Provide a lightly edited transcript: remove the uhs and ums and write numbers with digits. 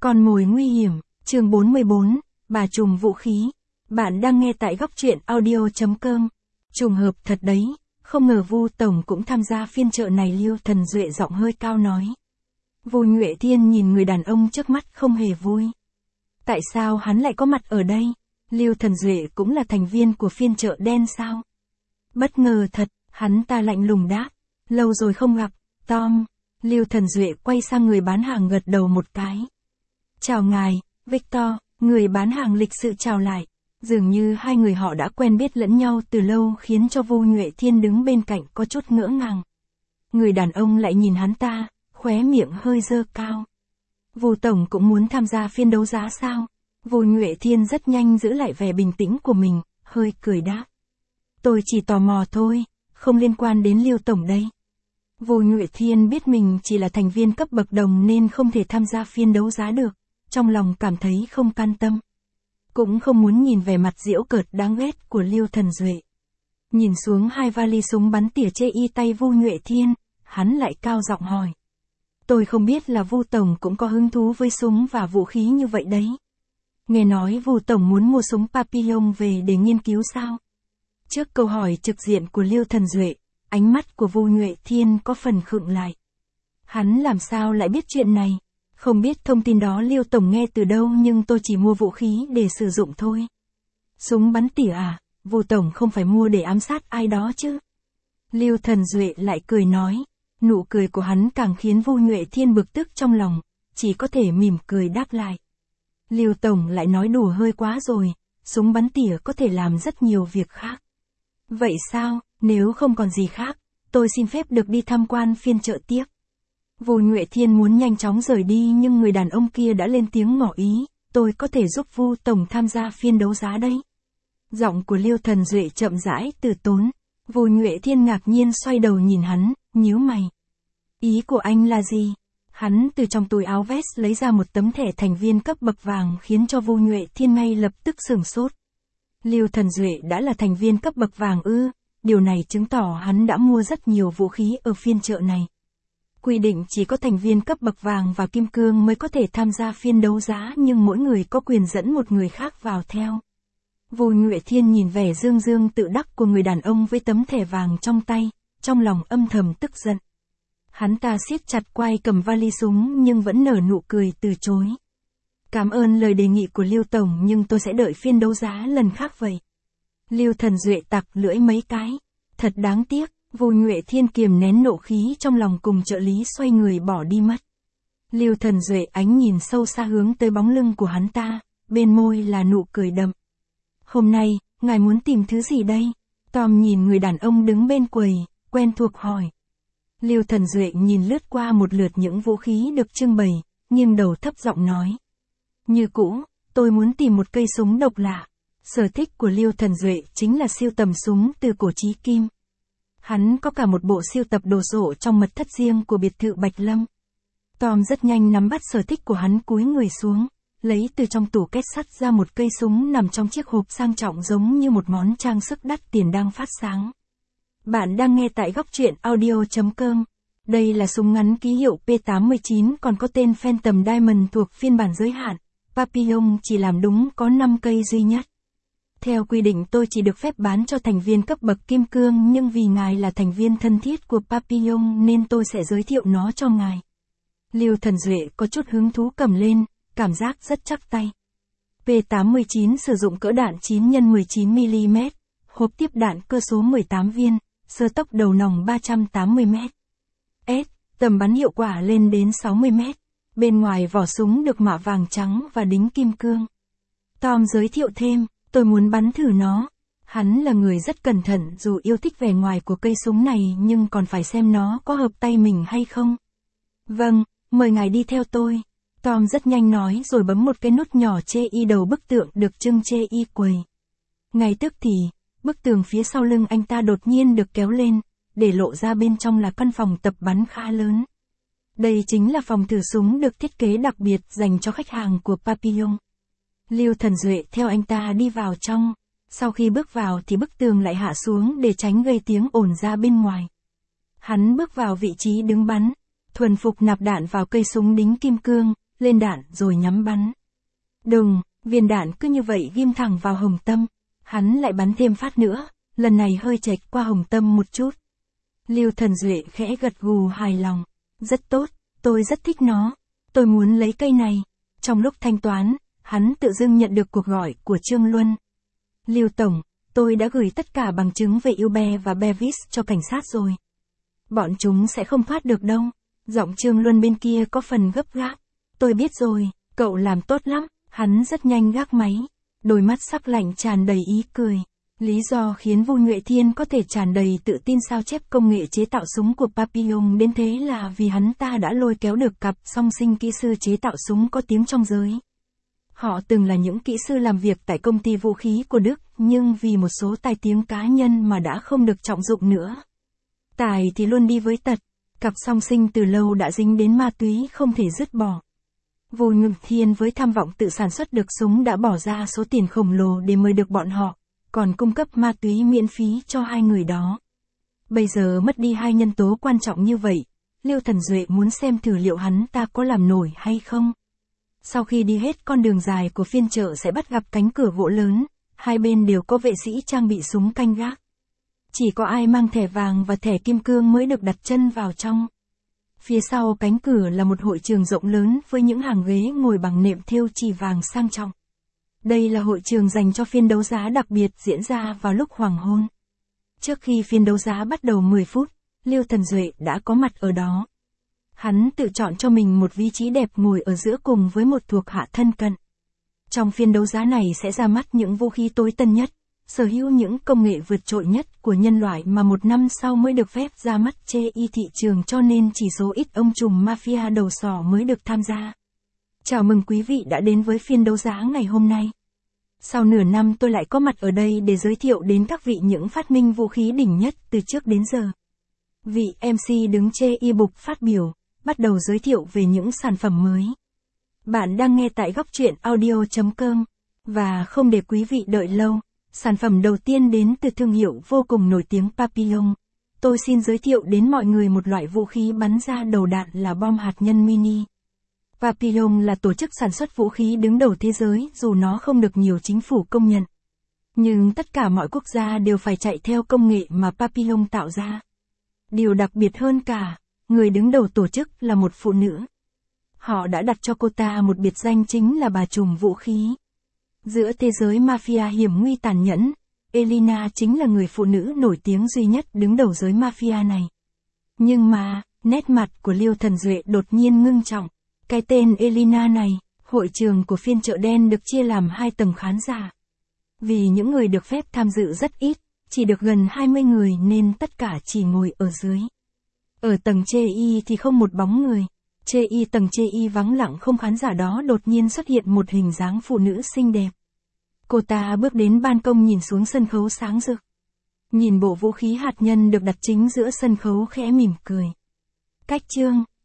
Con mồi nguy hiểm, chương 44, bà trùm vũ khí. Bạn đang nghe tại góc truyện audio.com. Trùng hợp thật đấy, không ngờ Vu Tổng cũng tham gia phiên chợ này. Liêu Thần Duệ giọng hơi cao nói. Vu Nhuệ Thiên nhìn người đàn ông trước mắt không hề vui. Tại sao hắn lại có mặt ở đây? Liêu Thần Duệ cũng là thành viên của phiên chợ đen sao? Bất ngờ thật, hắn ta lạnh lùng đáp. Lâu rồi không gặp, Tom. Liêu Thần Duệ quay sang người bán hàng gật đầu một cái. Chào ngài, Victor, người bán hàng lịch sự chào lại. Dường như hai người họ đã quen biết lẫn nhau từ lâu khiến cho Vu Nhuệ Thiên đứng bên cạnh có chút ngỡ ngàng. Người đàn ông lại nhìn hắn ta, khóe miệng hơi dơ cao. Vu Tổng cũng muốn tham gia phiên đấu giá sao? Vu Nhuệ Thiên rất nhanh giữ lại vẻ bình tĩnh của mình, hơi cười đáp. Tôi chỉ tò mò thôi, không liên quan đến Liêu Tổng đây. Vu Nhuệ Thiên biết mình chỉ là thành viên cấp bậc đồng nên không thể tham gia phiên đấu giá được, trong lòng cảm thấy không can tâm. Cũng không muốn nhìn vẻ mặt giễu cợt đáng ghét của Liêu Thần Duệ. Nhìn xuống hai vali súng bắn tỉa chê y tay Vu Nhuệ Thiên, hắn lại cao giọng hỏi. Tôi không biết là Vu Tổng cũng có hứng thú với súng và vũ khí như vậy đấy. Nghe nói Vu Tổng muốn mua súng Papillon về để nghiên cứu sao? Trước câu hỏi trực diện của Liêu Thần Duệ, ánh mắt của Vu Nhuệ Thiên có phần khựng lại. Hắn làm sao lại biết chuyện này? Không biết thông tin đó Liêu Tổng nghe từ đâu nhưng tôi chỉ mua vũ khí để sử dụng thôi. Súng bắn tỉa à? Vu Tổng không phải mua để ám sát ai đó chứ? Liêu Thần Duệ lại cười nói. Nụ cười của hắn càng khiến Vu Nhuệ Thiên bực tức trong lòng, chỉ có thể mỉm cười đáp lại. Liêu Tổng lại nói đùa hơi quá rồi, súng bắn tỉa có thể làm rất nhiều việc khác. Vậy sao, nếu không còn gì khác, tôi xin phép được đi tham quan phiên chợ tiếp. Vu Nhuệ Thiên muốn nhanh chóng rời đi nhưng người đàn ông kia đã lên tiếng ngỏ ý, tôi có thể giúp Vu Tổng tham gia phiên đấu giá đấy. Giọng của Liêu Thần Duệ chậm rãi từ tốn, Vu Nhuệ Thiên ngạc nhiên xoay đầu nhìn hắn, nhíu mày. Ý của anh là gì? Hắn từ trong túi áo vest lấy ra một tấm thẻ thành viên cấp bậc vàng khiến cho Vu Nhuệ Thiên ngay lập tức sửng sốt. Liêu Thần Duệ đã là thành viên cấp bậc vàng ư? Điều này chứng tỏ hắn đã mua rất nhiều vũ khí ở phiên chợ này. Quy định chỉ có thành viên cấp bậc vàng và kim cương mới có thể tham gia phiên đấu giá nhưng mỗi người có quyền dẫn một người khác vào theo. Vu Nhuệ Thiên nhìn vẻ dương dương tự đắc của người đàn ông với tấm thẻ vàng trong tay, trong lòng âm thầm tức giận. Hắn ta siết chặt quai cầm vali súng nhưng vẫn nở nụ cười từ chối. Cảm ơn lời đề nghị của Liêu Tổng nhưng tôi sẽ đợi phiên đấu giá lần khác vậy. Liêu Thần Duệ tặc lưỡi mấy cái. Thật đáng tiếc, Vu Nhuệ Thiên kiềm nén nộ khí trong lòng cùng trợ lý xoay người bỏ đi mất. Liêu Thần Duệ ánh nhìn sâu xa hướng tới bóng lưng của hắn ta, bên môi là nụ cười đậm. Hôm nay, ngài muốn tìm thứ gì đây? Tom nhìn người đàn ông đứng bên quầy, quen thuộc hỏi. Liêu Thần Duệ nhìn lướt qua một lượt những vũ khí được trưng bày, nghiêng đầu thấp giọng nói. Như cũ, tôi muốn tìm một cây súng độc lạ. Sở thích của Liêu Thần Duệ chính là sưu tầm súng từ cổ chí kim. Hắn có cả một bộ sưu tập đồ sộ trong mật thất riêng của biệt thự Bạch Lâm. Tom rất nhanh nắm bắt sở thích của hắn, cúi người xuống, lấy từ trong tủ két sắt ra một cây súng nằm trong chiếc hộp sang trọng giống như một món trang sức đắt tiền đang phát sáng. Bạn đang nghe tại góc truyện audio.com. Đây là súng ngắn ký hiệu P89 còn có tên Phantom Diamond thuộc phiên bản giới hạn. Papillon chỉ làm đúng có 5 cây duy nhất. Theo quy định tôi chỉ được phép bán cho thành viên cấp bậc kim cương nhưng vì ngài là thành viên thân thiết của Papillon nên tôi sẽ giới thiệu nó cho ngài. Liêu Thần Duệ có chút hứng thú cầm lên, cảm giác rất chắc tay. P89 sử dụng cỡ đạn 9x19mm, hộp tiếp đạn cơ số 18 viên, sơ tốc đầu nòng 380m. Tầm bắn hiệu quả lên đến 60m. Bên ngoài vỏ súng được mạ vàng trắng và đính kim cương. Tom giới thiệu thêm, tôi muốn bắn thử nó. Hắn là người rất cẩn thận dù yêu thích vẻ ngoài của cây súng này nhưng còn phải xem nó có hợp tay mình hay không. Vâng, mời ngài đi theo tôi. Tom rất nhanh nói rồi bấm một cái nút nhỏ chê y đầu bức tượng được trưng chê y quầy. Ngay tức thì, bức tường phía sau lưng anh ta đột nhiên được kéo lên, để lộ ra bên trong là căn phòng tập bắn khá lớn. Đây chính là phòng thử súng được thiết kế đặc biệt dành cho khách hàng của Papillon. Liêu Thần Duệ theo anh ta đi vào trong, sau khi bước vào thì bức tường lại hạ xuống để tránh gây tiếng ồn ra bên ngoài. Hắn bước vào vị trí đứng bắn, thuần phục nạp đạn vào cây súng đính kim cương, lên đạn rồi nhắm bắn. Đùng, viên đạn cứ như vậy ghim thẳng vào Hồng Tâm. Hắn lại bắn thêm phát nữa, lần này hơi chệch qua Hồng Tâm một chút. Lưu Thần Duệ khẽ gật gù hài lòng. Rất tốt, tôi rất thích nó. Tôi muốn lấy cây này. Trong lúc thanh toán, hắn tự dưng nhận được cuộc gọi của Trương Luân. Lưu Tổng, tôi đã gửi tất cả bằng chứng về Ube và Bevis cho cảnh sát rồi. Bọn chúng sẽ không thoát được đâu. Giọng Trương Luân bên kia có phần gấp gáp. Tôi biết rồi, cậu làm tốt lắm. Hắn rất nhanh gác máy. Đôi mắt sắc lạnh tràn đầy ý cười. Lý do khiến Vu Nhuệ Thiên có thể tràn đầy tự tin sao chép công nghệ chế tạo súng của Papillon đến thế là vì hắn ta đã lôi kéo được cặp song sinh kỹ sư chế tạo súng có tiếng trong giới. Họ từng là những kỹ sư làm việc tại công ty vũ khí của Đức, nhưng vì một số tai tiếng cá nhân mà đã không được trọng dụng nữa. Tài thì luôn đi với tật, cặp song sinh từ lâu đã dính đến ma túy không thể dứt bỏ. Vu Nhuệ Thiên với tham vọng tự sản xuất được súng đã bỏ ra số tiền khổng lồ để mời được bọn họ, còn cung cấp ma túy miễn phí cho hai người đó. Bây giờ mất đi hai nhân tố quan trọng như vậy, Lưu Thần Duệ muốn xem thử liệu hắn ta có làm nổi hay không. Sau khi đi hết con đường dài của phiên chợ sẽ bắt gặp cánh cửa gỗ lớn, hai bên đều có vệ sĩ trang bị súng canh gác. Chỉ có ai mang thẻ vàng và thẻ kim cương mới được đặt chân vào trong. Phía sau cánh cửa là một hội trường rộng lớn với những hàng ghế ngồi bằng nệm thêu chì vàng sang trọng. Đây là hội trường dành cho phiên đấu giá đặc biệt diễn ra vào lúc hoàng hôn. Trước khi phiên đấu giá bắt đầu 10 phút, Lưu Thần Duệ đã có mặt ở đó. Hắn tự chọn cho mình một vị trí đẹp ngồi ở giữa cùng với một thuộc hạ thân cận. Trong phiên đấu giá này sẽ ra mắt những vũ khí tối tân nhất, sở hữu những công nghệ vượt trội nhất của nhân loại mà một năm sau mới được phép ra mắt trên thị trường, cho nên chỉ số ít ông trùm mafia đầu sỏ mới được tham gia. Chào mừng quý vị đã đến với phiên đấu giá ngày hôm nay. Sau nửa năm tôi lại có mặt ở đây để giới thiệu đến các vị những phát minh vũ khí đỉnh nhất từ trước đến giờ. Vị MC đứng trên e-book phát biểu, bắt đầu giới thiệu về những sản phẩm mới. Bạn đang nghe tại góc truyện audio.com. Và không để quý vị đợi lâu, sản phẩm đầu tiên đến từ thương hiệu vô cùng nổi tiếng Papillon. Tôi xin giới thiệu đến mọi người một loại vũ khí bắn ra đầu đạn là bom hạt nhân mini. Papillon là tổ chức sản xuất vũ khí đứng đầu thế giới dù nó không được nhiều chính phủ công nhận. Nhưng tất cả mọi quốc gia đều phải chạy theo công nghệ mà Papillon tạo ra. Điều đặc biệt hơn cả, người đứng đầu tổ chức là một phụ nữ. Họ đã đặt cho cô ta một biệt danh chính là bà trùm vũ khí. Giữa thế giới mafia hiểm nguy tàn nhẫn, Elina chính là người phụ nữ nổi tiếng duy nhất đứng đầu giới mafia này. Nhưng mà, nét mặt của Lưu Thần Duệ đột nhiên ngưng trọng. Cái tên Elina này, hội trường của phiên chợ đen được chia làm 2 tầng khán giả. Vì những người được phép tham dự rất ít, chỉ được gần 20 người nên tất cả chỉ ngồi ở dưới. Ở tầng chê y thì không một bóng người. Tầng chê y vắng lặng, không khán giả đó đột nhiên xuất hiện một hình dáng phụ nữ xinh đẹp. Cô ta bước đến ban công nhìn xuống sân khấu sáng rực. Nhìn bộ vũ khí hạt nhân được đặt chính giữa sân khấu khẽ mỉm cười. Cách chương